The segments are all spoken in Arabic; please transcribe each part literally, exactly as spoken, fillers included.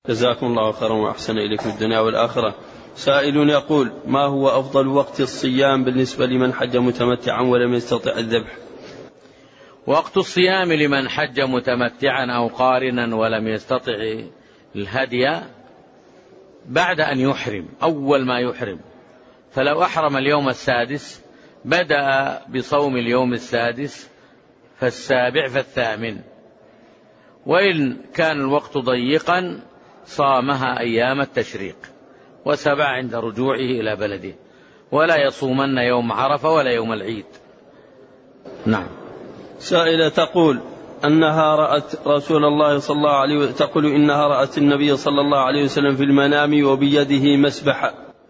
جزاكم الله خيرا وأحسن إليكم الدنيا والآخرة. سائل يقول: ما هو أفضل وقت الصيام بالنسبة لمن حج متمتعا ولم يستطع الذبح؟ وقت الصيام لمن حج متمتعا أو قارنا ولم يستطع الهدي بعد أن يحرم، أول ما يحرم. فلو أحرم اليوم السادس بدأ بصوم اليوم السادس فالسابع فالثامن، وإن كان الوقت ضيقا صامها أيام التشريق وسبع عند رجوعه إلى بلده، ولا يصومن يوم عرفة ولا يوم العيد. نعم. سائلة تقول أنها رأت رسول الله صلى الله عليه وسلم تقول إنها رأت النبي صلى الله عليه وسلم في المنام وبيده مسبحة.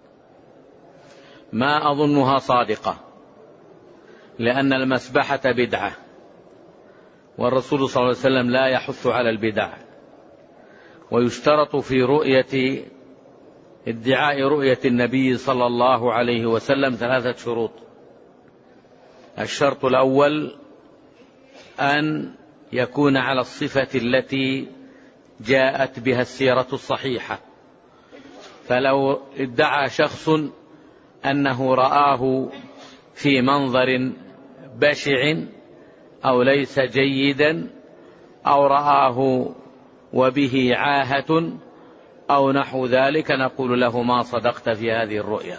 ما أظنها صادقة، لأن المسبحة بدعة، والرسول صلى الله عليه وسلم لا يحث على البدع. ويشترط في رؤية ادعاء رؤية النبي صلى الله عليه وسلم ثلاثة شروط. الشرط الأول أن يكون على الصفة التي جاءت بها السيرة الصحيحة. فلو ادعى شخص أنه رآه في منظر بشع أو ليس جيدا أو رآه وبه عاهة أو نحو ذلك نقول له ما صدقت في هذه الرؤيا.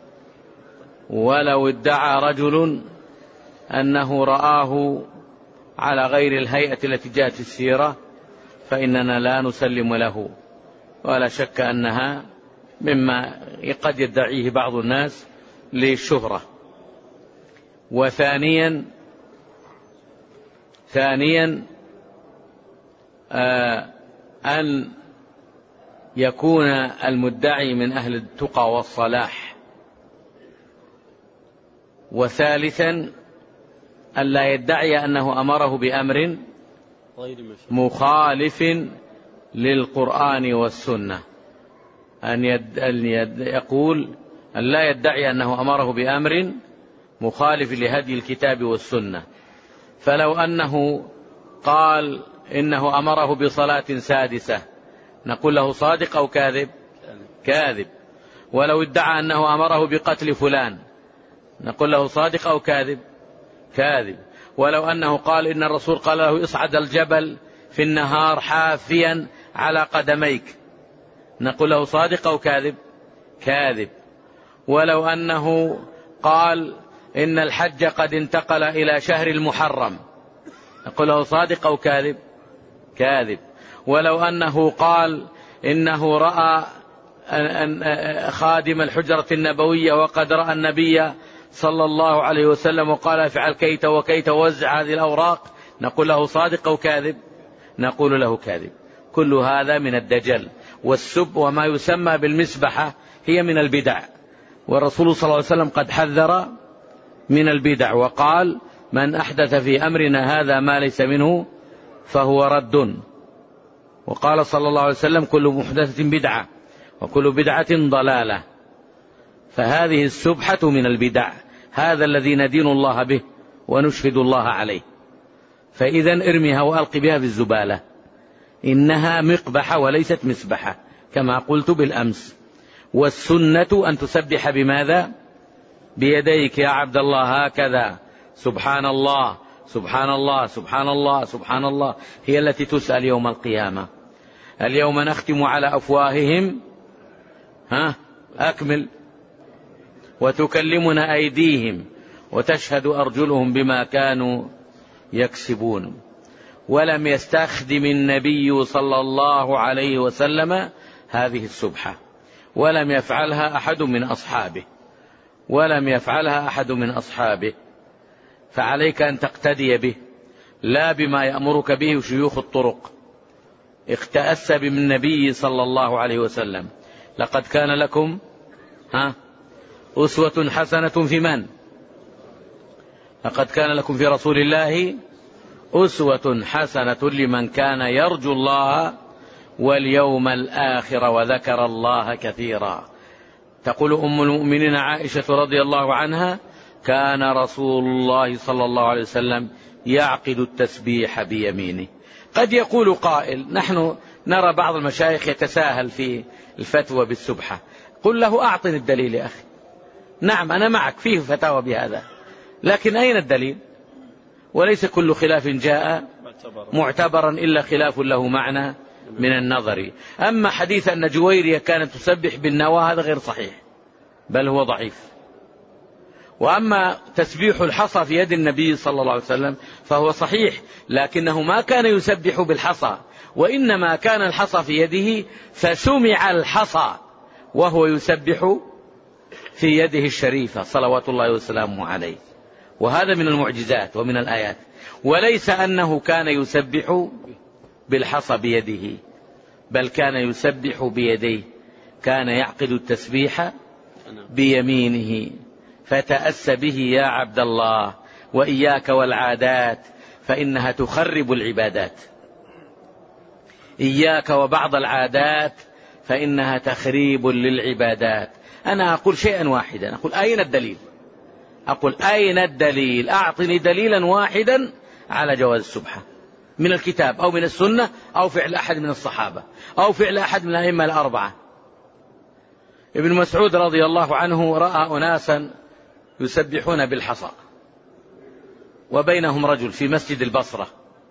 ولو ادعى رجل أنه رآه على غير الهيئة التي جاءت في السيرة فإننا لا نسلم له، ولا شك أنها مما قد يدعيه بعض الناس للشهرة. وثانيا ثانيا آه أن يكون المدعي من أهل التقى والصلاح. وثالثا ألا يدعي أنه أمره بأمر مخالف للقرآن والسنة، أن يد... يد... يقول أن لا يدعي أنه أمره بأمر مخالف لهدي الكتاب والسنة. فلو أنه قال إنه أمره بصلاة سادسة نقول له صادق أو كاذب؟ كاذب. ولو ادعى أنه أمره بقتل فلان نقول له صادق أو كاذب؟ كاذب. ولو أنه قال إن الرسول قال له اصعد الجبل في النهار حافيا على قدميك نقول له صادق أو كاذب؟ كاذب. ولو أنه قال إن الحج قد انتقل إلى شهر المحرم نقول له صادق أو كاذب؟ كاذب. ولو أنه قال إنه رأى خادم الحجرة النبوية وقد رأى النبي صلى الله عليه وسلم وقال افعل كيت وكيت ووزع هذه الأوراق نقول له صادق أو كاذب؟ نقول له كاذب. كل هذا من الدجل والسب، وما يسمى بالمسبحة هي من البدع، والرسول صلى الله عليه وسلم قد حذر من البدع وقال من أحدث في أمرنا هذا ما ليس منه فهو رد. وقال صلى الله عليه وسلم كل محدثة بدعة وكل بدعة ضلالة. فهذه السبحة من البدع، هذا الذي ندين الله به ونشهد الله عليه. فإذا ارمها وألق بها في الزبالة، إنها مقبحة وليست مسبحة كما قلت بالأمس. والسنة أن تسبح بماذا؟ بيديك يا عبد الله هكذا، سبحان الله سبحان الله سبحان الله سبحان الله، هي التي تسأل يوم القيامة. اليوم نختم على أفواههم ها أكمل وتكلمنا أيديهم وتشهد أرجلهم بما كانوا يكسبون. ولم يستخدم النبي صلى الله عليه وسلم هذه السبحة، ولم يفعلها أحد من أصحابه ولم يفعلها أحد من أصحابه فعليك أن تقتدي به، لا بما يأمرك به شيوخ الطرق. اقتأس بالنبي صلى الله عليه وسلم. لقد كان لكم ها أسوة حسنة في من؟ لقد كان لكم في رسول الله أسوة حسنة لمن كان يرجو الله واليوم الآخر وذكر الله كثيرا. تقول أم المؤمنين عائشة رضي الله عنها كان رسول الله صلى الله عليه وسلم يعقد التسبيح بيمينه. قد يقول قائل نحن نرى بعض المشايخ يتساهل في الفتوى بالسبحة. قل له أعطني الدليل يا أخي. نعم أنا معك فيه فتاوى بهذا، لكن أين الدليل؟ وليس كل خلاف جاء معتبرا إلا خلاف له معنى من النظر. أما حديث أن جويرية كانت تسبح بالنوى هذا غير صحيح، بل هو ضعيف. وأما تسبيح الحصى في يد النبي صلى الله عليه وسلم فهو صحيح، لكنه ما كان يسبح بالحصى، وإنما كان الحصى في يده فسمع الحصى وهو يسبح في يده الشريفة صلوات الله وسلامه عليه. وهذا من المعجزات ومن الآيات. وليس أنه كان يسبح بالحصى بيده، بل كان يسبح بيديه، كان يعقد التسبيح بيمينه. فتأس به يا عبد الله، وإياك والعادات فإنها تخرب العبادات. إياك وبعض العادات فإنها تخريب للعبادات. أنا أقول شيئا واحدا، أقول أين الدليل؟ أقول أين الدليل؟ أعطني دليلا واحدا على جواز السبحة من الكتاب أو من السنة أو فعل أحد من الصحابة أو فعل أحد من الأئمة الأربعة. ابن مسعود رضي الله عنه رأى أناسا يسبحون بالحصى، وبينهم رجل في مسجد البصرة،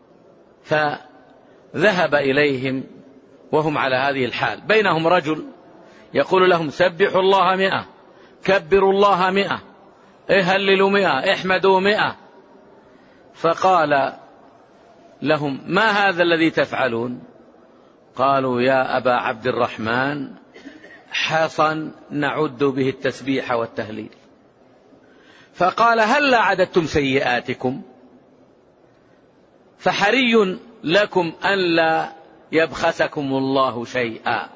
فذهب إليهم وهم على هذه الحال. بينهم رجل يقول لهم سبحوا الله مئة، كبروا الله مئة، اهللوا مئة، احمدوا مئة. فقال لهم ما هذا الذي تفعلون؟ قالوا يا أبا عبد الرحمن حصى نعد به التسبيح والتهليل. فقال هل عددتم سيئاتكم؟ فحري لكم أن لا يبخسكم الله شيئا.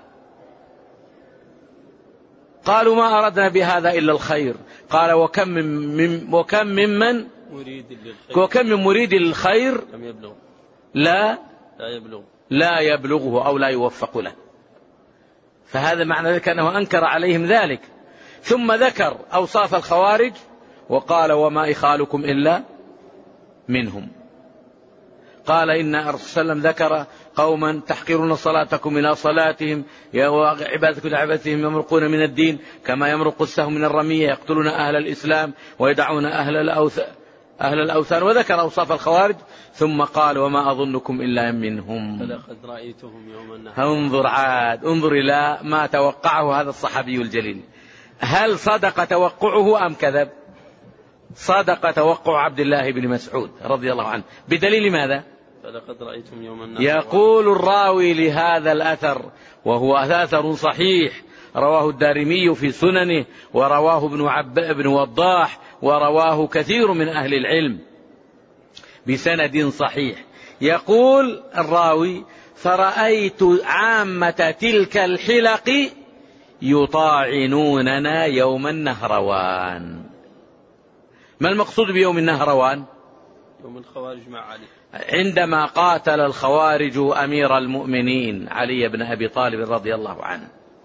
قالوا ما أردنا بهذا إلا الخير. قال وكم من وكم ممن وكم من مريد للخير لا لا يبلغه أو لا يوفق له. فهذا معنى ذلك أنه أنكر عليهم ذلك. ثم ذكر أوصاف الخوارج وقال وما إخالكم إلا منهم. قال إن الرسول صلى الله عليه وسلم ذكر قوما تحقرون صلاتكم إلى صلاتهم وعبادتكم إلى عبادتهم، يمرقون من الدين كما يمرق السهم من الرمية، يقتلون أهل الإسلام ويدعون أهل الأوثان أهل الأوثان. وذكر أوصاف الخوارج ثم قال وما أظنكم إلا منهم فلقد رأيتهم يوم النهر. انظر عاد انظر إلى ما توقعه هذا الصحابي الجليل. هل صدق توقعه أم كذب؟ صدق توقع عبد الله بن مسعود رضي الله عنه. بدليل ماذا؟ فلقد رأيتم يوم النهر. يقول الراوي لهذا الأثر وهو أثر صحيح رواه الدارمي في سننه ورواه ابن عب ابن وضاح ورواه كثير من أهل العلم بسند صحيح. يقول الراوي فرأيت عامة تلك الحلق يطاعنوننا يوم النهروان. ما المقصود بيوم النهروان؟ يوم الخوارج مع علي، عندما قاتل الخوارج أمير المؤمنين علي بن أبي طالب رضي الله عنه،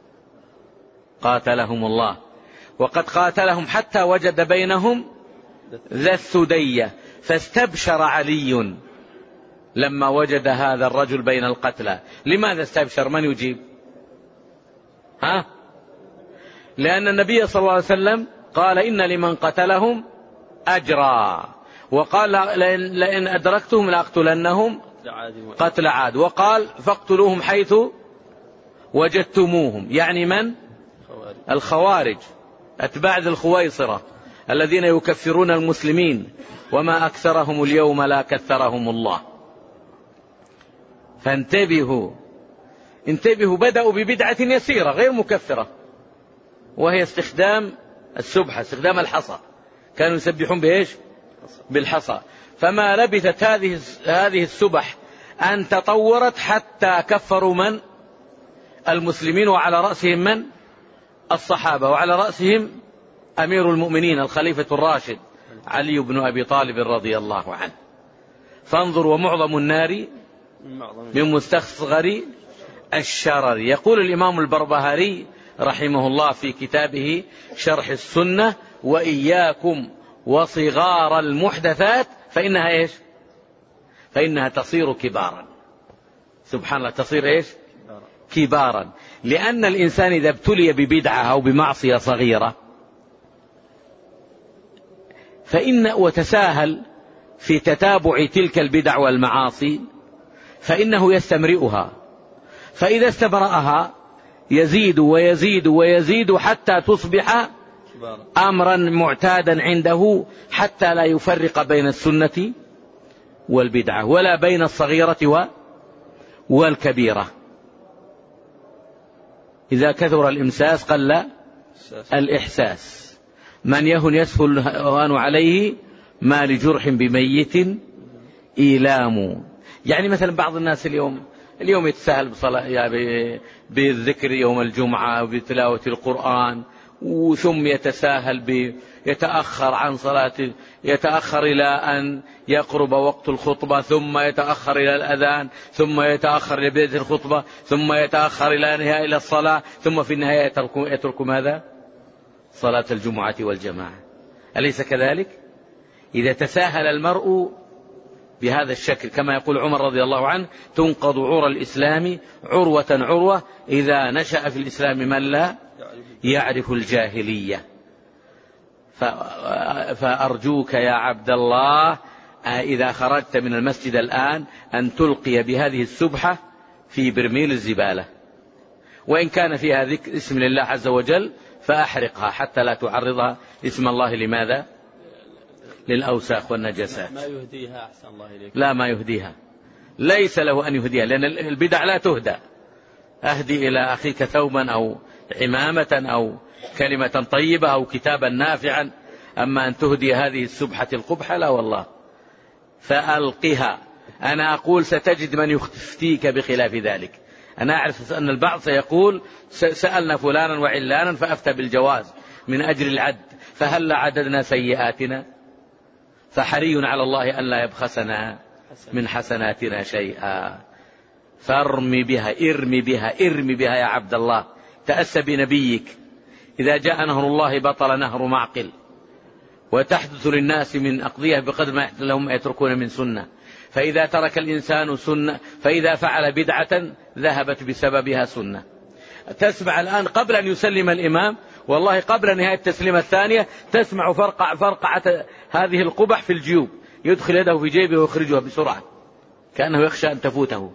قاتلهم الله، وقد قاتلهم حتى وجد بينهم ذا الثدية، فاستبشر علي لما وجد هذا الرجل بين القتلى. لماذا استبشر؟ من يجيب؟ ها؟ لأن النبي صلى الله عليه وسلم قال إن لمن قتلهم أجرا، وقال لئن أدركتهم لأقتلنهم قتل عاد، وقال فاقتلوهم حيث وجدتموهم. يعني من؟ الخوارج أتباع ذي الخويصرة الذين يكفرون المسلمين، وما أكثرهم اليوم لا كثرهم الله. فانتبهوا انتبهوا بدأوا ببدعة يسيرة غير مكفرة، وهي استخدام السبحة، استخدام الحصى. كانوا يسبحون بإيش؟ بالحصى. فما لبثت هذه هذه السبح أن تطورت حتى كفروا من؟ المسلمين، وعلى رأسهم من؟ الصحابة، وعلى رأسهم أمير المؤمنين الخليفة الراشد علي بن أبي طالب رضي الله عنه. فانظر ومعظم النار من مستصغر الشرر. يقول الإمام البربهاري رحمه الله في كتابه شرح السنة وإياكم وصغار المحدثات فإنها إيش؟ فإنها تصير كبارا. سبحان الله، تصير إيش؟ كبارا، لأن الإنسان إذا ابتلي ببدعة أو بمعصية صغيرة فإن وتساهل في تتابع تلك البدع والمعاصي فإنه يستمرئها، فإذا استمرأها يزيد ويزيد ويزيد حتى تصبح أمرا معتادا عنده، حتى لا يفرق بين السنة والبدعة ولا بين الصغيرة والكبيرة. إذا كثر الإمساس قل الإحساس. من يهن يسهل الهوان عليه، ما لجرح بميت إيلام. يعني مثلا بعض الناس اليوم اليوم يتساهل بصلاة يعني بالذكر يوم الجمعة وبتلاوة القرآن، وثم يتساهل ب يتأخر عن صلاة، يتأخر إلى أن يقرب وقت الخطبة، ثم يتأخر إلى الأذان، ثم يتأخر إلى بداية الخطبة، ثم يتأخر إلى نهاية إلى الصلاة، ثم في النهاية يترك ماذا؟ صلاة الجمعة والجماعة. أليس كذلك؟ إذا تساهل المرء بهذا الشكل كما يقول عمر رضي الله عنه: تنقض عرى الإسلام عروة عروة إذا نشأ في الإسلام من لا يعرف الجاهلية. فأرجوك يا عبد الله إذا خرجت من المسجد الآن أن تلقي بهذه السبحة في برميل الزبالة، وإن كان فيها ذكر اسم الله عز وجل فأحرقها حتى لا تعرضها اسم الله لماذا؟ للأوساخ والنجاسات. ما يهديها أحسن الله إليك. لا، ما يهديها، ليس له أن يهديها، لأن البدع لا تهدى. أهدي إلى أخيك ثوبا أو عمامة أو كلمة طيبة أو كتابا نافعا، أما أن تهدي هذه السبحة القبحة لا والله. فألقها. أنا أقول ستجد من يفتيك بخلاف ذلك. أنا أعرف أن البعض سيقول سألنا فلانا وعلانا فأفتى بالجواز من أجل العد، فهل عددنا سيئاتنا؟ فحري على الله أن لا يبخسنا من حسناتنا شيئا. فارمي بها، ارمي بها، ارمي بها يا عبد الله. تأسى بنبيك: إذا جاء نهر الله بطل نهر معقل. وتحدث للناس من أقضية بقدر ما يحدث لهم يتركون من سنة. فإذا ترك الإنسان سنة، فإذا فعل بدعة ذهبت بسببها سنة. تسمع الآن قبل أن يسلم الإمام، والله قبل نهاية التسليمة الثانية تسمع فرقع فرقعة هذه القبح في الجيوب، يدخل يده في جيبه ويخرجها بسرعة كأنه يخشى أن تفوته.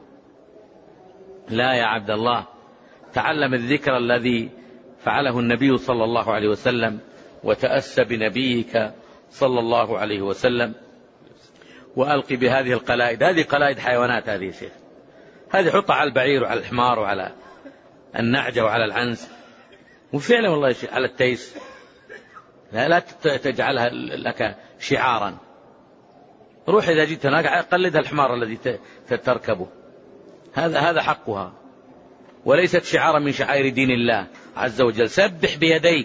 لا يا عبد الله، تعلم الذكر الذي فعله النبي صلى الله عليه وسلم، وتأسى بنبيك صلى الله عليه وسلم، وألقي بهذه القلائد. هذه قلائد حيوانات هذه يا شيخ، هذه حطها على البعير وعلى الحمار وعلى النعجة وعلى العنز، وفعلا والله على التيس. لا, لا تجعلها لك شعارا. روح إذا جئت هناك قلدها الحمار الذي تركبه، هذا هذا حقها، وليست شعارا من شعائر دين الله عز وجل. سبح بيديك،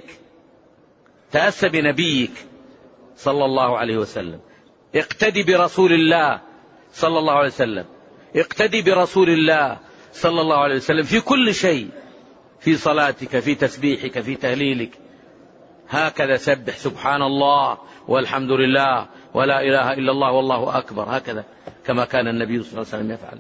تأسى بنبيك صلى الله عليه وسلم، اقتدي برسول الله صلى الله عليه وسلم، اقتدي برسول الله صلى الله عليه وسلم في كل شيء، في صلاتك، في تسبيحك، في تهليلك. هكذا سبح: سبحان الله والحمد لله ولا إله إلا الله والله أكبر، هكذا كما كان النبي صلى الله عليه وسلم يفعل.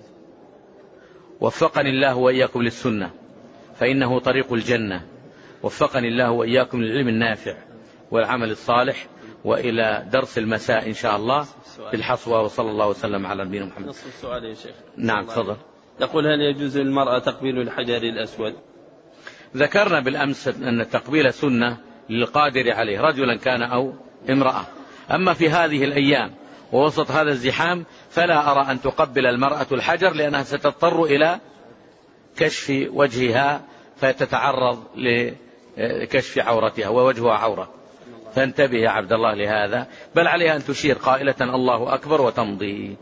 وفقني الله وإياكم للسنة فإنه طريق الجنة. وفقني الله وإياكم للعلم النافع والعمل الصالح. وإلى درس المساء إن شاء في الحصوة. وصلى الله وسلم على نبينا محمد. نص السؤال يا شيخ. نعم تفضل. يقول: هل يجوز للمرأة تقبيل الحجر الأسود؟ ذكرنا بالأمس أن التقبيل سنة للقادر عليه، رجلا كان أو امرأة. أما في هذه الأيام ووسط هذا الزحام فلا أرى أن تقبل المرأة الحجر، لأنها ستضطر إلى كشف وجهها فتتعرض لكشف عورتها، ووجهها عورة. فانتبه يا عبد الله لهذا، بل عليها أن تشير قائلة الله أكبر وتمضي.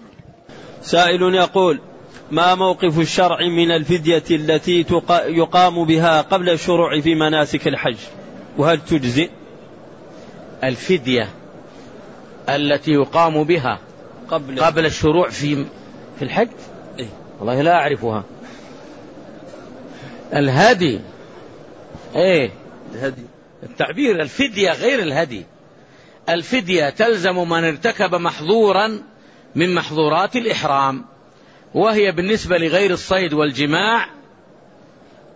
سائل يقول: ما موقف الشرع من الفدية التي يقام بها قبل الشروع في مناسك الحج، وهل تجزئ؟ الفدية التي يقام بها قبل, قبل الشروع في في الحج؟ إيه؟ والله لا أعرفها. الهدي ايه الهدي التعبير الفدية غير الهدي. الفدية تلزم من ارتكب محظورا من محظورات الإحرام، وهي بالنسبة لغير الصيد والجماع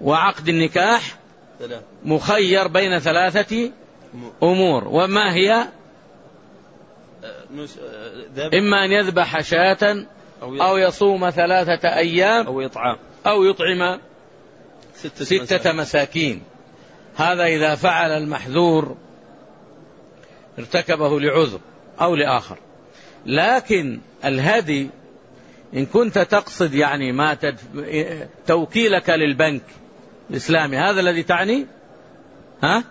وعقد النكاح مخير بين ثلاثة أمور. وما هي؟ إما أن يذبح شاة أو يصوم ثلاثة أيام أو يطعم أو يطعم ستة, ستة مساكين. هذا إذا فعل المحذور ارتكبه لعذر أو لآخر. لكن الهدي إن كنت تقصد يعني ما تدف... توكيلك للبنك الإسلامي، هذا الذي تعني؟ ها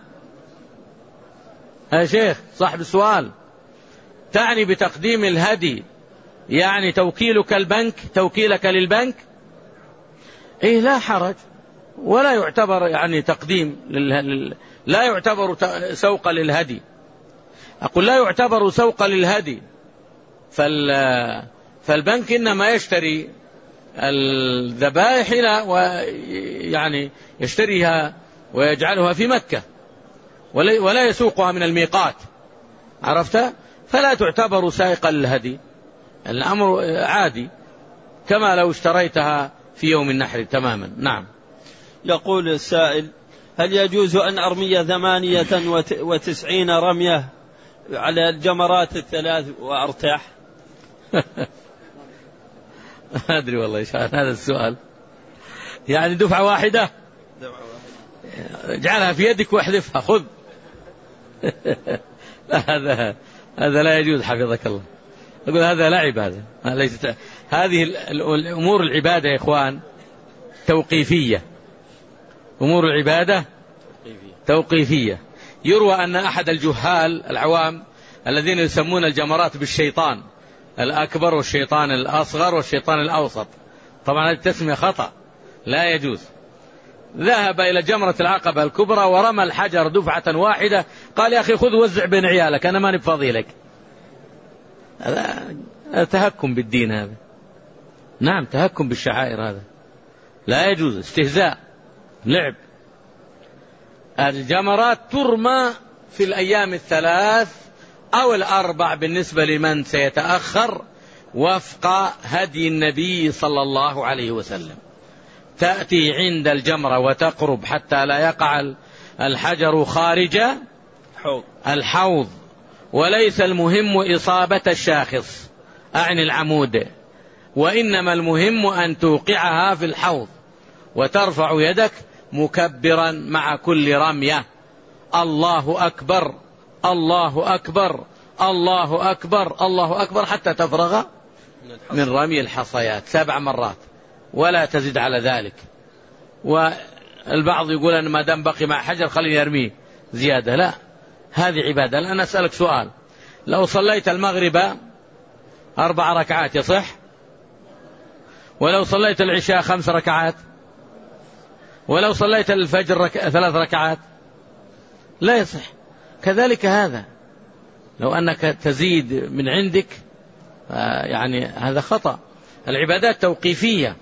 يا شيخ صاحب السؤال، تعني بتقديم الهدي يعني توكيلك البنك، توكيلك للبنك؟ إيه لا حرج، ولا يعتبر يعني تقديم لل... لا يعتبر سوق للهدي. أقول لا يعتبر سوق للهدي. فال... فالبنك إنما يشتري الذبائح ويعني يشتريها ويجعلها في مكة ولا يسوقها من الميقات، عرفت؟ فلا تعتبر سائقا للهدي، الأمر عادي كما لو اشتريتها في يوم النحر تماما. نعم. يقول السائل: هل يجوز أن أرمي ثمانية وتسعين رمية على الجمرات الثلاث وأرتاح؟ ما أدري والله إيش هذا السؤال. يعني دفعة واحدة اجعلها في يدك واحذفها خذ. لا هذا هذا لا يجوز حفظك الله. أقول هذا لا عبادة. هذه الأمور العبادة يا إخوان توقيفية. أمور العبادة توقيفية. يروى أن أحد الجهال العوام الذين يسمون الجمرات بالشيطان الأكبر والشيطان الأصغر والشيطان الأوسط، طبعا هذه التسمية خطأ لا يجوز، ذهب إلى جمرة العقبة الكبرى ورمى الحجر دفعة واحدة، قال يا أخي خذ وزع بين عيالك أنا ماني بفاضي لك. هذا تهكم بالدين، هذا نعم تهكم بالشعائر، هذا لا يجوز، استهزاء لعب. الجمرات ترمى في الأيام الثلاث أو الأربع بالنسبة لمن سيتأخر وفق هدي النبي صلى الله عليه وسلم. تأتي عند الجمرة وتقرب حتى لا يقع الحجر خارج الحوض، وليس المهم إصابة الشاخص أعني العمود، وإنما المهم أن توقعها في الحوض وترفع يدك مكبرا مع كل رمية الله أكبر الله أكبر الله أكبر الله أكبر حتى تفرغ من رمي الحصيات سبع مرات ولا تزيد على ذلك. والبعض يقول أن ما دام بقي مع حجر خليني يرميه زيادة، لا، هذه عبادة. الآن أسألك سؤال: لو صليت المغرب أربع ركعات يصح؟ ولو صليت العشاء خمس ركعات؟ ولو صليت الفجر رك... ثلاث ركعات؟ لا يصح. كذلك هذا لو أنك تزيد من عندك يعني هذا خطأ. العبادات توقيفية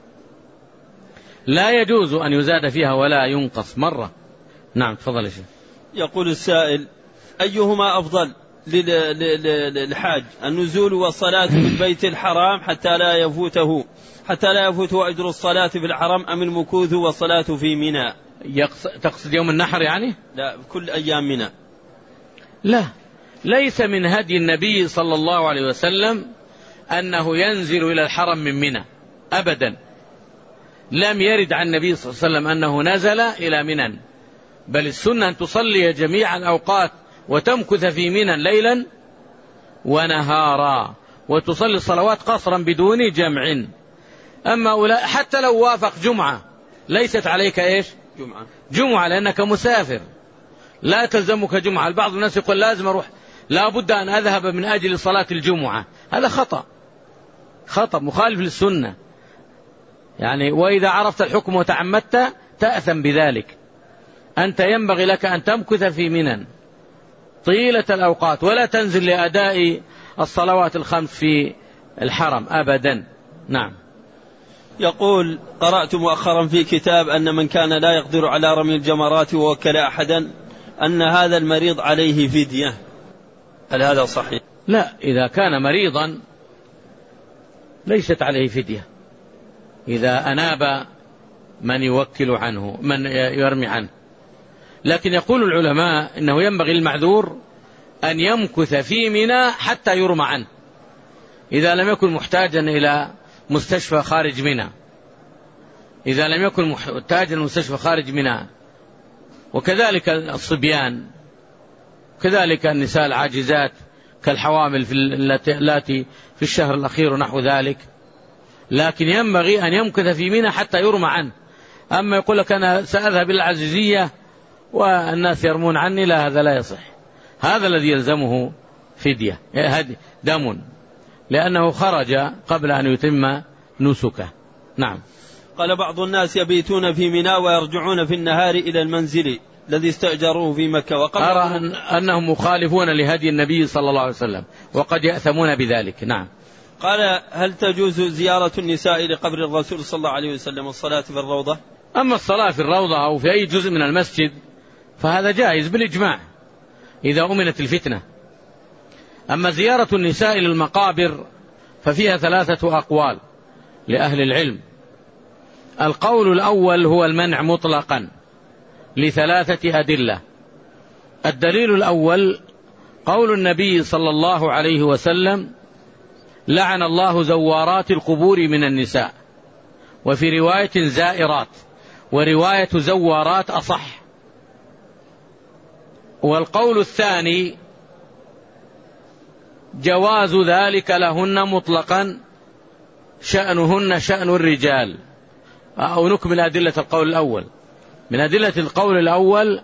لا يجوز أن يزاد فيها ولا ينقص مرة. نعم تفضل يا شيخ. يقول السائل: أيهما أفضل للحاج، النزول والصلاة في البيت الحرام حتى لا يفوته حتى لا يفوته أجر الصلاة في الحرم، أم المكوث والصلاة في منى؟ تقصد يوم النحر يعني؟ لا، كل أيام منى. لا، ليس من هدي النبي صلى الله عليه وسلم أنه ينزل إلى الحرم من منى أبدا. لم يرد عن النبي صلى الله عليه وسلم أنه نزل إلى منى، بل السنة أن تصلي جميع الأوقات وتمكث في منى ليلا ونهارا، وتصلي الصلوات قصرا بدون جمع. أما أولا حتى لو وافق جمعة ليست عليك إيش؟ جمعة جمعة لأنك مسافر لا تلزمك جمعة. البعض الناس يقول لازم أروح، لا بد أن أذهب من أجل صلاة الجمعة، هذا خطأ خطأ مخالف للسنة يعني. وإذا عرفت الحكم وتعمدت تأثم بذلك. أنت ينبغي لك أن تمكث في منى طيلة الأوقات ولا تنزل لأداء الصلوات الخمس في الحرم أبدا. نعم. يقول: قرأت مؤخرا في كتاب أن من كان لا يقدر على رمي الجمرات ووكل أحدا أن هذا المريض عليه فدية، هل هذا صحيح؟ لا، إذا كان مريضا ليست عليه فدية. إذا أناب من يوكل عنه من يرمي عنه. لكن يقول العلماء إنه ينبغي المعذور أن يمكث في منى حتى يرمى عنه إذا لم يكن محتاجا إلى مستشفى خارج منى، إذا لم يكن محتاجا إلى مستشفى خارج منى. وكذلك الصبيان، كذلك النساء العاجزات كالحوامل في التي في الشهر الأخير ونحو ذلك. لكن ينبغي أن يمكث في منى حتى يرمى عنه. أما يقول لك أنا سأذهب إلى العزيزية والناس يرمون عني، لا، هذا لا يصح. هذا الذي يلزمه فدية دم، لأنه خرج قبل أن يتم نسكه. نعم. قال بعض الناس يبيتون في منى ويرجعون في النهار إلى المنزل الذي استأجروه في مكة. وقد أرى أن أنهم مخالفون لهدي النبي صلى الله عليه وسلم وقد يأثمون بذلك. نعم. قال هل تجوز زيارة النساء لقبر الرسول صلى الله عليه وسلم والصلاة في الروضة؟ أما الصلاة في الروضة أو في أي جزء من المسجد فهذا جائز بالإجماع إذا أمنت الفتنة. أما زيارة النساء للمقابر ففيها ثلاثة أقوال لأهل العلم. القول الأول هو المنع مطلقا لثلاثة أدلة. الدليل الأول قول النبي صلى الله عليه وسلم: لعن الله زوارات القبور من النساء، وفي رواية زائرات، ورواية زوارات أصح. والقول الثاني جواز ذلك لهن مطلقا، شأنهن شأن الرجال. أو نكمل أدلة القول الأول. من أدلة القول الأول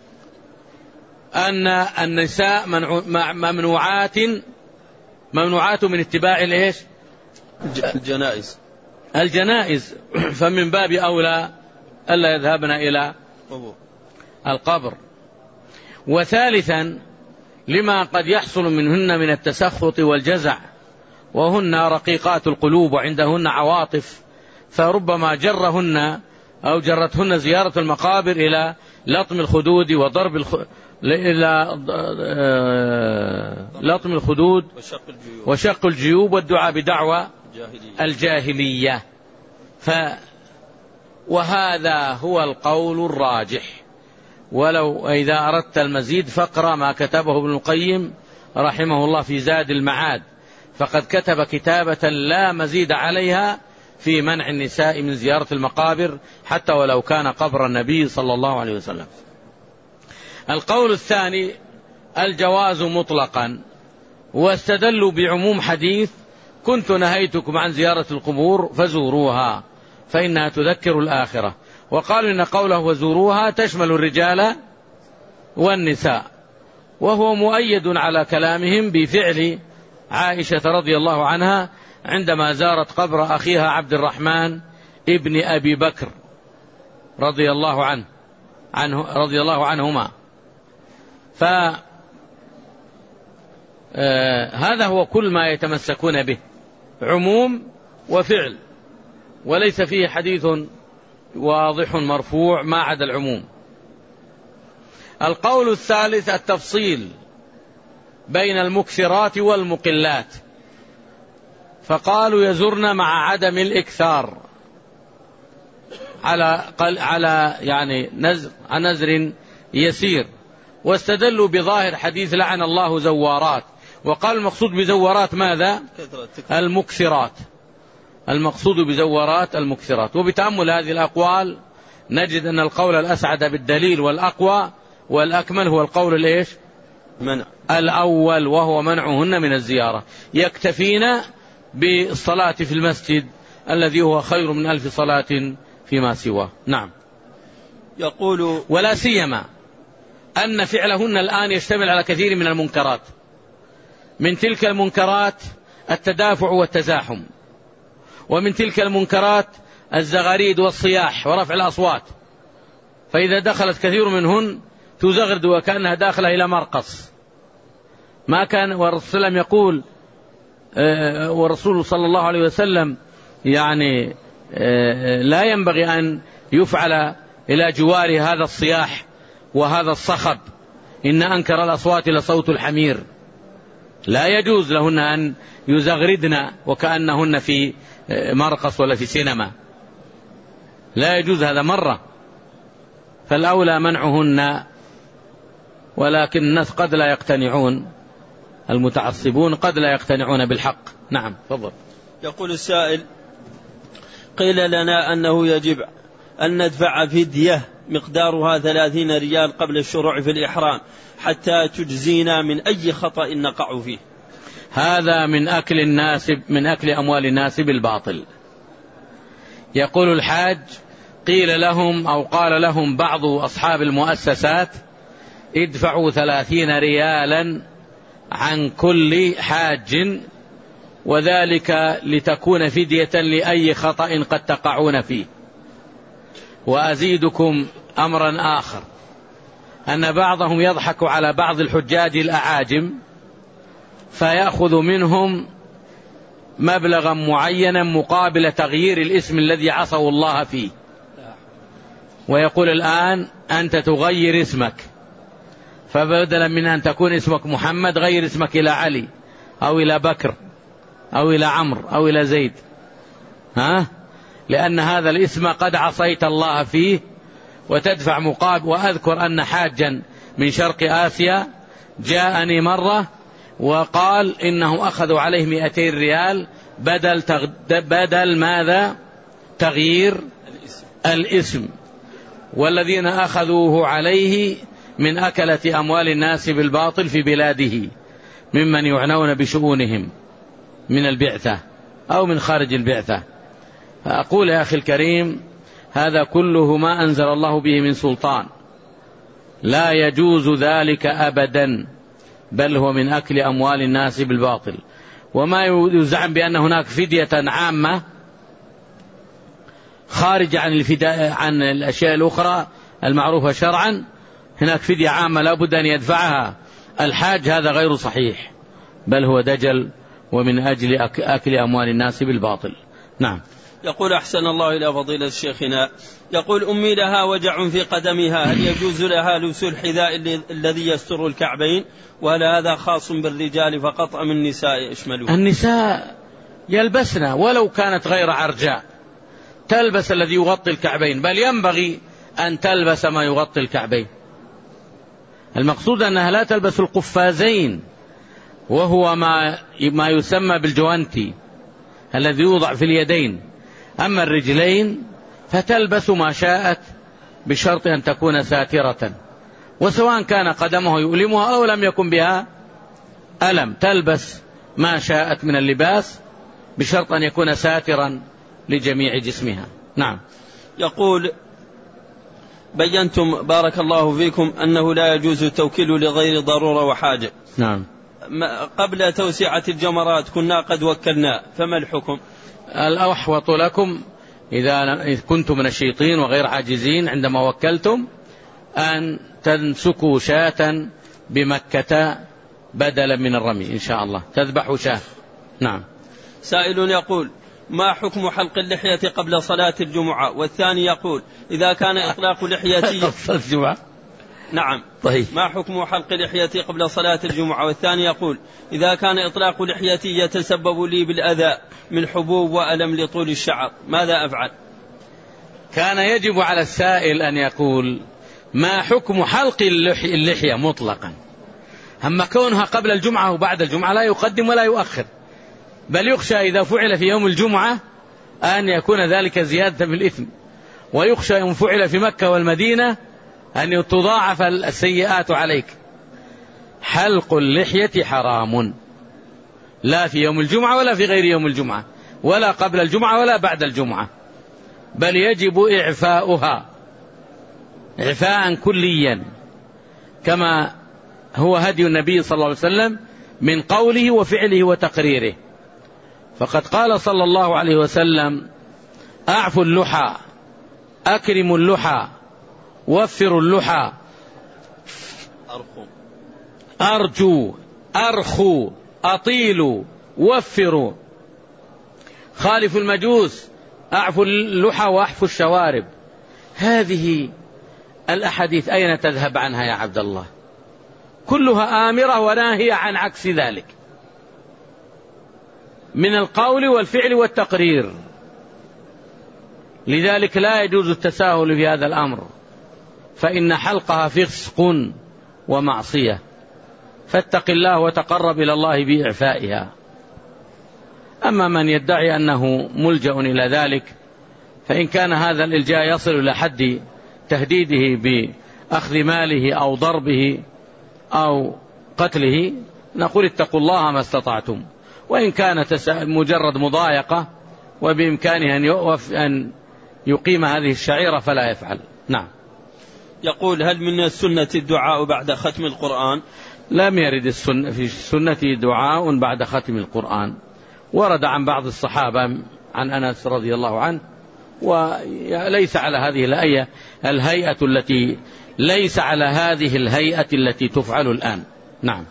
أن النساء ممنوعات ممنوعات من اتباع الإيش؟ الجنائز الجنائز فمن باب أولى ألا يذهبن إلى القبر. وثالثا لما قد يحصل منهن من التسخط والجزع، وهن رقيقات القلوب وعندهن عواطف، فربما جرهن أو جرتهن زيارة المقابر إلى لطم الخدود وضرب الخ... إلى لطم الخدود وشق الجيوب, وشق الجيوب والدعاء بدعوى الجاهلية. ف... وهذا هو القول الراجح. ولو إذا أردت المزيد فاقرأ ما كتبه ابن القيم رحمه الله في زاد المعاد، فقد كتب كتابة لا مزيد عليها في منع النساء من زيارة المقابر حتى ولو كان قبر النبي صلى الله عليه وسلم. القول الثاني الجواز مطلقا، واستدلوا بعموم حديث: كنت نهيتكم عن زيارة القبور فزوروها فإنها تذكر الآخرة. وقالوا إن قوله وزوروها تشمل الرجال والنساء، وهو مؤيد على كلامهم بفعل عائشة رضي الله عنها عندما زارت قبر أخيها عبد الرحمن ابن أبي بكر رضي الله عنه, عنه رضي الله عنهما. فهذا آه هو كل ما يتمسكون به، عموم وفعل، وليس فيه حديث واضح مرفوع ما عدا العموم. القول الثالث التفصيل بين المكثرات والمقلات، فقالوا يزرن مع عدم الإكثار على على يعني نزر عن نزر يسير، واستدلوا بظاهر حديث لعن الله زوارات، وقال المقصود بزوارات ماذا؟ المكثرات، المقصود بزوارات المكثرات. وبتأمل هذه الأقوال نجد أن القول الأسعد بالدليل والأقوى والأكمل هو القول الإيش؟ منع الأول، وهو منعهن من الزيارة. يكتفين بالصلاة في المسجد الذي هو خير من ألف صلاة فيما سواه. نعم. يقول ولا سيما أن فعلهن الآن يشتمل على كثير من المنكرات. من تلك المنكرات التدافع والتزاحم، ومن تلك المنكرات الزغاريد والصياح ورفع الأصوات، فإذا دخلت كثير منهن تزغرد وكأنها داخلة إلى مرقص. ما كان والرسول يقول والرسول صلى الله عليه وسلم يعني لا ينبغي أن يفعل إلى جوار هذا الصياح وهذا الصخب، إن أنكر الأصوات لصوت الحمير. لا يجوز لهن أن يزغردن وكأنهن في مرقص ولا في سينما. لا يجوز هذا مرة، فالأولى منعهن، ولكن الناس قد لا يقتنعون، المتعصبون قد لا يقتنعون بالحق. نعم تفضل. يقول السائل: قيل لنا أنه يجب أن ندفع فدية مقدارها ثلاثين ريال قبل الشروع في الإحرام حتى تجزينا من أي خطأ نقع فيه. هذا من أكل الناس من أكل أموال الناس بالباطل. يقول الحاج: قيل لهم أو قال لهم بعض أصحاب المؤسسات: ادفعوا ثلاثين ريالا عن كل حاج، وذلك لتكون فدية لأي خطأ قد تقعون فيه. وأزيدكم أمرا آخر، أن بعضهم يضحك على بعض الحجاج الأعاجم فيأخذ منهم مبلغا معينا مقابل تغيير الاسم الذي عصوا الله فيه، ويقول: الآن أنت تغير اسمك، فبدلا من أن تكون اسمك محمد غير اسمك إلى علي أو إلى بكر أو إلى عمرو أو إلى زيد، ها؟ لأن هذا الاسم قد عصيت الله فيه وتدفع مقابل. وأذكر أن حاجا من شرق آسيا جاءني مرة وقال إنهم أخذوا عليه مئتين ريال بدل, تغ... بدل ماذا؟ تغيير الاسم. والذين أخذوه عليه من أكلة أموال الناس بالباطل في بلاده، ممن يعنون بشؤونهم من البعثة أو من خارج البعثة. فأقول يا أخي الكريم: هذا كله ما أنزل الله به من سلطان، لا يجوز ذلك أبدا، بل هو من أكل أموال الناس بالباطل. وما يزعم بأن هناك فدية عامة خارج عن الفداء عن الأشياء الأخرى المعروفة شرعا، هناك فدية عامة لا بد أن يدفعها الحاج، هذا غير صحيح، بل هو دجل ومن أجل أكل أموال الناس بالباطل. نعم. يقول: أحسن الله إلى فضيلة شيخنا، يقول: أمي لها وجع في قدمها، هل يجوز لها لبس الحذاء الذي يستر الكعبين، وهل هذا خاص بالرجال فقط أم النساء يشملون؟ النساء يلبسن ولو كانت غير عرجاء، تلبس الذي يغطي الكعبين، بل ينبغي أن تلبس ما يغطي الكعبين. المقصود أنها لا تلبس القفازين، وهو ما ما يسمى بالجوانتي الذي يوضع في اليدين. أما الرجلين فتلبس ما شاءت بشرط أن تكون ساترة، وسواء كان قدمه يؤلمها أو لم يكن بها ألم، تلبس ما شاءت من اللباس بشرط أن يكون ساترا لجميع جسمها. نعم. يقول: بينتم بارك الله فيكم أنه لا يجوز التوكيل لغير ضرورة وحاجة. نعم. قبل توسعة الجمرات كنا قد وكلنا، فما الحكم؟ الأحوط لكم إذا كنتم من الشيطين وغير عاجزين عندما وكلتم أن تنسكوا شاة بمكة بدلا من الرمي إن شاء الله، تذبحوا شاة. نعم. سائل يقول: ما حكم حلق اللحية قبل صلاة الجمعة؟ والثاني يقول: إذا كان إطلاق لحيتي الجمعة. نعم. طيب. ما حكم حلق لحيتي قبل صلاة الجمعة؟ والثاني يقول: إذا كان إطلاق لحيتي يتسبب لي بالأذى من حبوب وألم لطول الشعر، ماذا أفعل؟ كان يجب على السائل أن يقول: ما حكم حلق اللحية مطلقا، أما كونها قبل الجمعة وبعد الجمعة لا يقدم ولا يؤخر، بل يخشى إذا فعل في يوم الجمعة أن يكون ذلك زيادة في الإثم، ويخشى إن فعل في مكة والمدينة أن تضاعف السيئات عليك. حلق اللحية حرام، لا في يوم الجمعة ولا في غير يوم الجمعة، ولا قبل الجمعة ولا بعد الجمعة، بل يجب إعفاؤها إعفاء كليا كما هو هدي النبي صلى الله عليه وسلم من قوله وفعله وتقريره. فقد قال صلى الله عليه وسلم: أعفوا اللحى، أكرموا اللحى، وفروا اللحى، أرجوا، أرخوا، أطيلوا، وفروا، خالفوا المجوس، أعفوا اللحى وأحفوا الشوارب. هذه الأحاديث أين تذهب عنها يا عبد الله؟ كلها آمرة وناهية عن عكس ذلك من القول والفعل والتقرير. لذلك لا يجوز التساهل في هذا الأمر، فإن حلقها فسق ومعصية، فاتق الله وتقرب إلى الله بإعفائها. أما من يدعي أنه ملجأ إلى ذلك، فإن كان هذا الإلجاء يصل إلى حد تهديده بأخذ ماله أو ضربه أو قتله، نقول اتقوا الله ما استطعتم. وإن كانت مجرد مضايقة وبإمكانه أن يوقف أن يقيم هذه الشعيرة فلا يفعل. نعم. يقول: هل من السنة الدعاء بعد ختم القرآن؟ لم يرد السنة في السنة دعاء بعد ختم القرآن. ورد عن بعض الصحابة عن أنس رضي الله عنه، وليس على هذه الهيئة الهيئة التي ليس على هذه الهيئة التي تفعل الآن. نعم.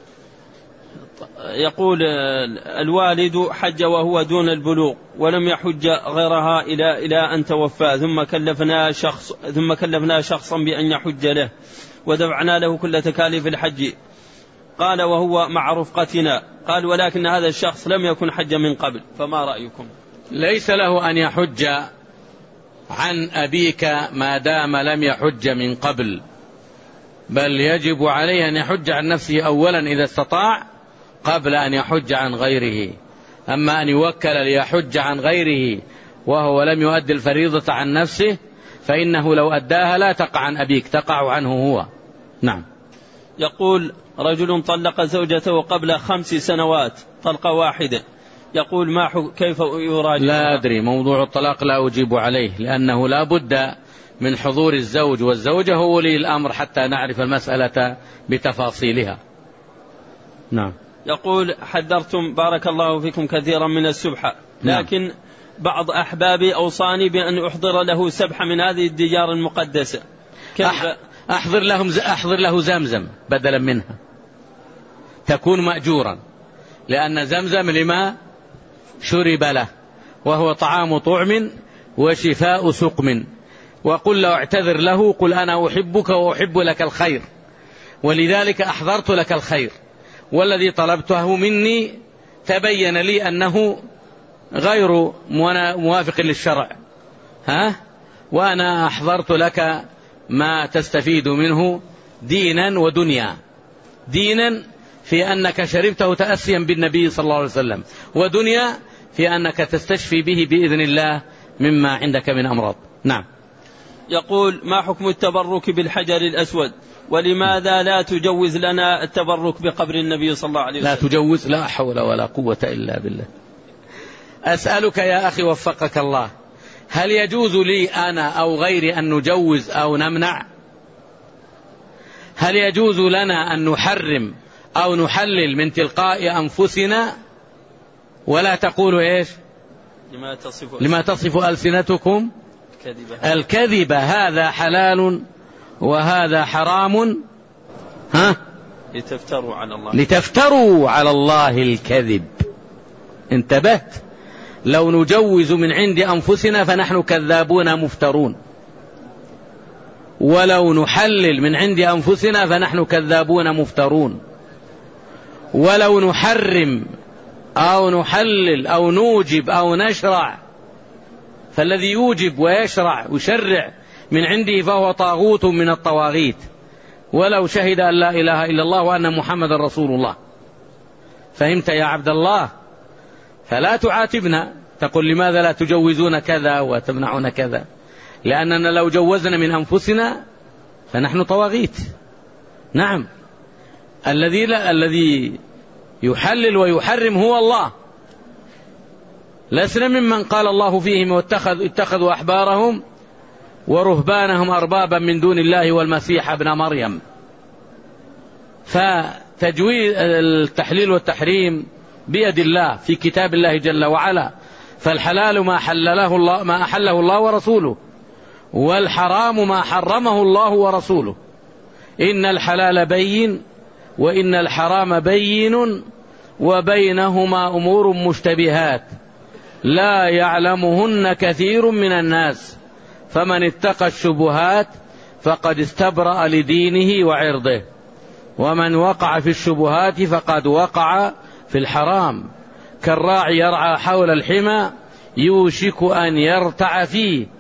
يقول: الوالد حج وهو دون البلوغ ولم يحج غيرها إلى إلى أن توفى، ثم كلفنا شخص ثم كلفنا شخصا بأن يحج له ودفعنا له كل تكاليف الحج. قال: وهو مع رفقتنا. قال: ولكن هذا الشخص لم يكن حج من قبل، فما رأيكم؟ ليس له أن يحج عن أبيك ما دام لم يحج من قبل، بل يجب عليه أن يحج عن نفسه أولا إذا استطاع قبل أن يحج عن غيره. أما أن يوكل ليحج عن غيره وهو لم يؤدي الفريضة عن نفسه، فإنه لو أداها لا تقع عن أبيك، تقع عنه هو. نعم. يقول: رجل طلق زوجته قبل خمس سنوات طلقة واحدة، يقول: ما حك... كيف يراجع؟ لا أدري، موضوع الطلاق لا أجيب عليه، لأنه لا بد من حضور الزوج والزوجة هو ولي الأمر حتى نعرف المسألة بتفاصيلها. نعم. يقول: حذرتم بارك الله فيكم كثيرا من السبحة، لكن نعم. بعض أحبابي أوصاني بأن أحضر له سبحة من هذه الديار المقدسة. كيف أحضر لهم أحضر له زمزم بدلا منها، تكون مأجورا، لأن زمزم لما شرب له، وهو طعام طعم وشفاء سقم. وقل له اعتذر له، قل أنا أحبك وأحب لك الخير، ولذلك أحضرت لك الخير، والذي طلبته مني تبين لي أنه غير موافق للشرع، ها؟ وأنا أحضرت لك ما تستفيد منه دينا ودنيا. دينا في أنك شربته تأسيا بالنبي صلى الله عليه وسلم، ودنيا في أنك تستشفي به بإذن الله مما عندك من أمراض. نعم. يقول: ما حكم التبرك بالحجر الأسود، ولماذا لا تجوز لنا التبرك بقبر النبي صلى الله عليه وسلم؟ لا تجوز، لا حول ولا قوة إلا بالله. أسألك يا أخي وفقك الله، هل يجوز لي أنا أو غيري أن نجوز أو نمنع؟ هل يجوز لنا أن نحرم أو نحلل من تلقاء أنفسنا؟ ولا تقولوا إيش؟ لما تصف, لما تصف ألسنتكم الكذبة. الكذبة هذا حلال وهذا حرام، ها؟ لتفتروا على الله لتفتروا على الله الكذب. انتبهت؟ لو نجوز من عند أنفسنا فنحن كذابون مفترون، ولو نحلل من عند أنفسنا فنحن كذابون مفترون، ولو نحرم أو نحلل أو نوجب أو نشرع، فالذي يوجب ويشرع ويشرع من عنده فهو طاغوت من الطواغيت، ولو شهد أن لا إله إلا الله وأن محمد رسول الله. فهمت يا عبد الله؟ فلا تعاتبنا تقول لماذا لا تجوزون كذا وتمنعون كذا، لأننا لو جوزنا من أنفسنا فنحن طواغيت. نعم. الذي لا الذي يحلل ويحرم هو الله، لسنا ممن قال الله فيهم واتخذوا اتخذوا أحبارهم ورهبانهم أربابا من دون الله والمسيح ابن مريم. فتجويز التحليل والتحريم بيد الله في كتاب الله جل وعلا، فالحلال ما حلله الله ما أحله الله ورسوله، والحرام ما حرمه الله ورسوله. إن الحلال بين وإن الحرام بين وبينهما أمور مشتبهات لا يعلمهن كثير من الناس، فمن اتقى الشبهات فقد استبرأ لدينه وعرضه، ومن وقع في الشبهات فقد وقع في الحرام. كالراعي يرعى حول الحمى يوشك أن يرتع فيه،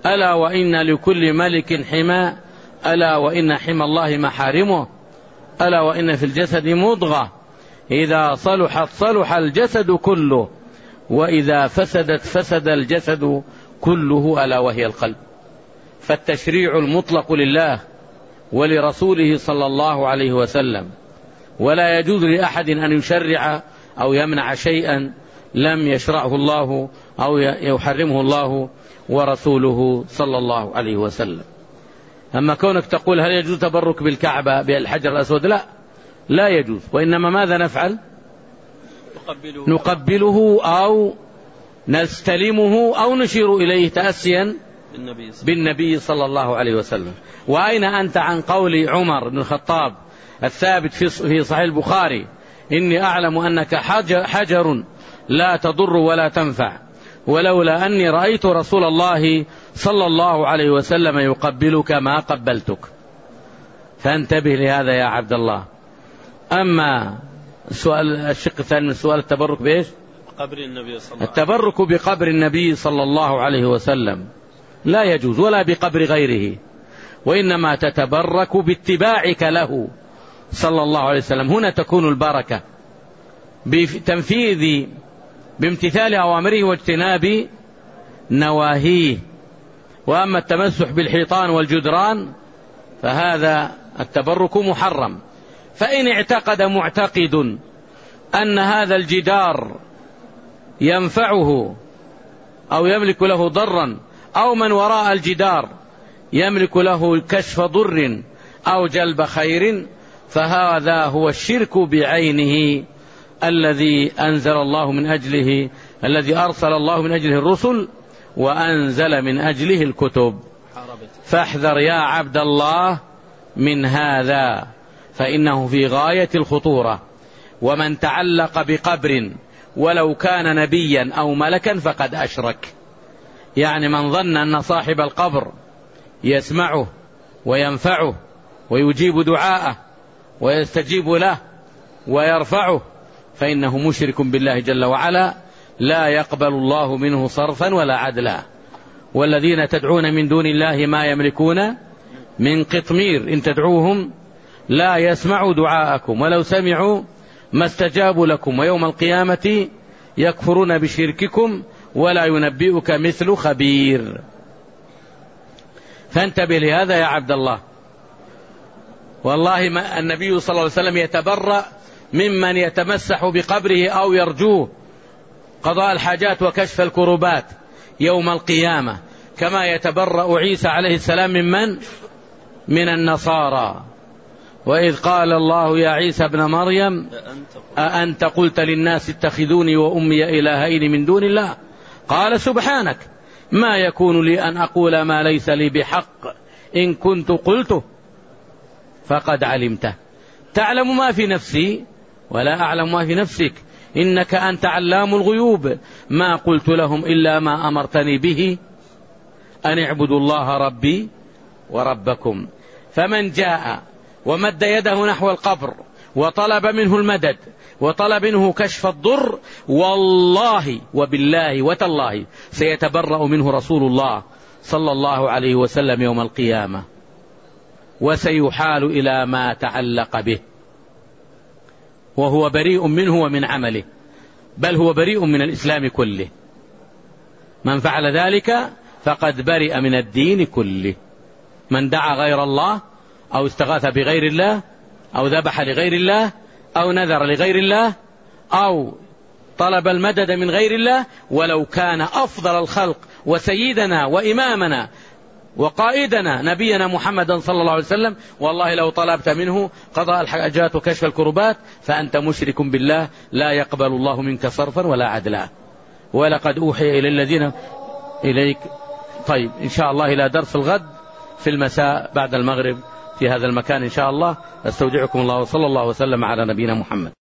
ألا وإن لكل ملك حمى، ألا وإن حمى الله محارمه، ألا وإن في الجسد مضغة إذا صلحت صلح الجسد كله، وإذا فسدت فسد الجسد كله، ألا وهي القلب. فالتشريع المطلق لله ولرسوله صلى الله عليه وسلم، ولا يجوز لأحد أن يشرع أو يمنع شيئا لم يشرعه الله أو يحرمه الله ورسوله صلى الله عليه وسلم. أما كونك تقول هل يجوز تبرك بالكعبة بالحجر الأسود، لا لا يجوز، وإنما ماذا نفعل؟ نقبله, نقبله أو نستلمه أو نشير إليه تأسيا بالنبي صلى الله عليه وسلم. وأين أنت عن قول عمر بن الخطاب الثابت في صحيح البخاري: إني أعلم أنك حجر لا تضر ولا تنفع، ولولا أني رأيت رسول الله صلى الله عليه وسلم يقبلك ما قبلتك. فانتبه لهذا يا عبد الله. أما السؤال الشق الثاني من سؤال التبرك بإيش؟ قبر النبي صلى الله عليه وسلم. التبرك بقبر النبي صلى الله عليه وسلم لا يجوز، ولا بقبر غيره، وإنما تتبرك باتباعك له صلى الله عليه وسلم. هنا تكون البركة بتنفيذ بامتثال أوامره واجتناب نواهيه. وأما التمسح بالحيطان والجدران فهذا التبرك محرم. فإن اعتقد معتقد أن هذا الجدار ينفعه أو يملك له ضرا، أو من وراء الجدار يملك له كشف ضر أو جلب خير، فهذا هو الشرك بعينه الذي أنزل الله من أجله الذي أرسل الله من أجله الرسل وأنزل من أجله الكتب. فاحذر يا عبد الله من هذا، فإنه في غاية الخطورة. ومن تعلق بقبر ولو كان نبيا أو ملكا فقد أشرك. يعني من ظن أن صاحب القبر يسمعه وينفعه ويجيب دعاءه ويستجيب له ويرفعه فإنه مشرك بالله جل وعلا، لا يقبل الله منه صرفا ولا عدلا. والذين تدعون من دون الله ما يملكون من قطمير، إن تدعوهم لا يسمعوا دعاءكم ولو سمعوا ما استجابوا لكم، ويوم القيامة يكفرون بشرككم ولا ينبئك مثل خبير. فانتبه لهذا يا عبد الله. والله ما النبي صلى الله عليه وسلم يتبرأ ممن يتمسح بقبره أو يرجوه قضاء الحاجات وكشف الكربات يوم القيامة، كما يتبرأ عيسى عليه السلام ممن من النصارى. وإذ قال الله يا عيسى ابن مريم أأنت قلت للناس اتخذوني وأمي إلهين من دون الله؟ قال سبحانك ما يكون لي أن أقول ما ليس لي بحق، إن كنت قلته فقد علمته، تعلم ما في نفسي ولا أعلم ما في نفسك، إنك أنت علام الغيوب، ما قلت لهم إلا ما أمرتني به أن اعبدوا الله ربي وربكم. فمن جاء ومد يده نحو القبر وطلب منه المدد وطلب منه كشف الضر، والله وبالله وتالله سيتبرأ منه رسول الله صلى الله عليه وسلم يوم القيامة، وسيحال إلى ما تعلق به، وهو بريء منه ومن عمله، بل هو بريء من الإسلام كله. من فعل ذلك فقد برئ من الدين كله. من دعا غير الله أو استغاث بغير الله أو ذبح لغير الله أو نذر لغير الله أو طلب المدد من غير الله، ولو كان أفضل الخلق وسيدنا وإمامنا وقائدنا نبينا محمدا صلى الله عليه وسلم، والله لو طلبت منه قضاء الحاجات وكشف الكربات فأنت مشرك بالله، لا يقبل الله منك صرفا ولا عدلا. ولقد أوحي إلى الذين إليك. طيب إن شاء الله إلى درس الغد في المساء بعد المغرب في هذا المكان إن شاء الله. أستودعكم الله وصلى الله وسلم على نبينا محمد.